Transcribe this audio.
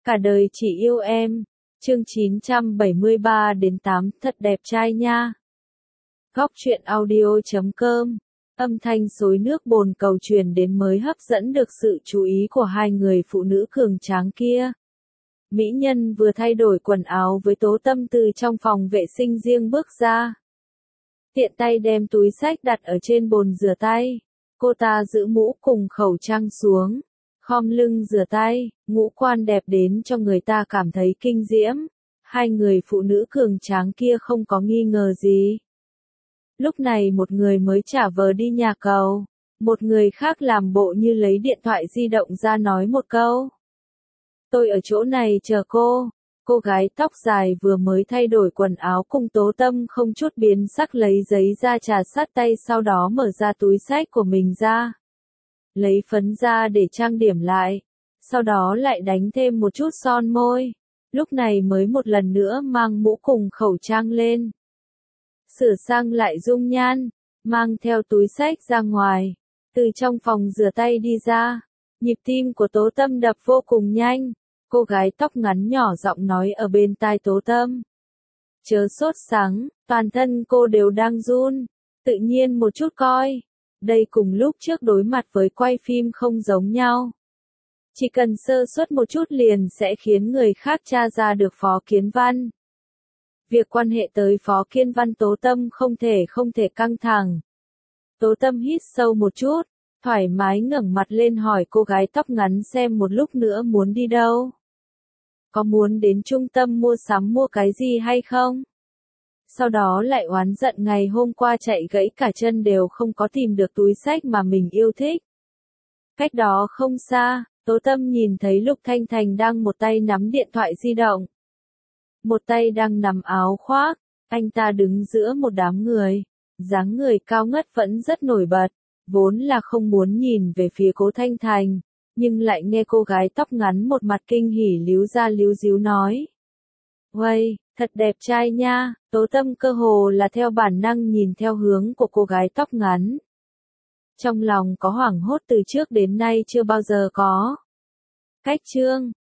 Cả đời chỉ yêu em. Chương 973-8 thật đẹp trai nha. Góc truyện audio.com. Âm thanh xối nước bồn cầu truyền đến mới hấp dẫn được sự chú ý của hai người phụ nữ cường tráng kia. Mỹ nhân vừa thay đổi quần áo với Tố Tâm từ trong phòng vệ sinh riêng bước ra. Tiện tay đem túi xách đặt ở trên bồn rửa tay. Cô ta giữ mũ cùng khẩu trang xuống. Khom lưng rửa tay, ngũ quan đẹp đến cho người ta cảm thấy kinh diễm. Hai người phụ nữ cường tráng kia không có nghi ngờ gì. Lúc này một người mới trả vờ đi nhà cầu, một người khác làm bộ như lấy điện thoại di động ra nói một câu. Tôi ở chỗ này chờ cô. Cô gái tóc dài vừa mới thay đổi quần áo cùng Tố Tâm không chút biến sắc lấy giấy da trà sát tay, sau đó mở ra túi xách của mình ra. Lấy phấn ra để trang điểm lại, sau đó lại đánh thêm một chút son môi, lúc này mới một lần nữa mang mũ cùng khẩu trang lên. Sửa sang lại dung nhan, mang theo túi xách ra ngoài, từ trong phòng rửa tay đi ra, nhịp tim của Tố Tâm đập vô cùng nhanh, cô gái tóc ngắn nhỏ giọng nói ở bên tai Tố Tâm. Chớ sốt sắng, toàn thân cô đều đang run, tự nhiên một chút coi. Đây cùng lúc trước đối mặt với quay phim không giống nhau. Chỉ cần sơ suất một chút liền sẽ khiến người khác tra ra được Phó Kiến Văn. Việc quan hệ tới Phó Kiến Văn Tố Tâm không thể căng thẳng. Tố Tâm hít sâu một chút, thoải mái ngẩng mặt lên hỏi cô gái tóc ngắn xem một lúc nữa muốn đi đâu. Có muốn đến trung tâm mua sắm mua cái gì hay không? Sau đó lại oán giận ngày hôm qua chạy gãy cả chân đều không có tìm được túi xách mà mình yêu thích. Cách đó không xa, Tố Tâm nhìn thấy Lục Thanh Thành đang một tay nắm điện thoại di động, một tay đang nắm áo khoác, anh ta đứng giữa một đám người, dáng người cao ngất vẫn rất nổi bật, vốn là không muốn nhìn về phía Cố Thanh Thành, nhưng lại nghe cô gái tóc ngắn một mặt kinh hỉ líu ra líu díu nói. Uầy, thật đẹp trai nha. Tố Tâm cơ hồ là theo bản năng nhìn theo hướng của cô gái tóc ngắn. Trong lòng có hoảng hốt từ trước đến nay chưa bao giờ có. Cách chương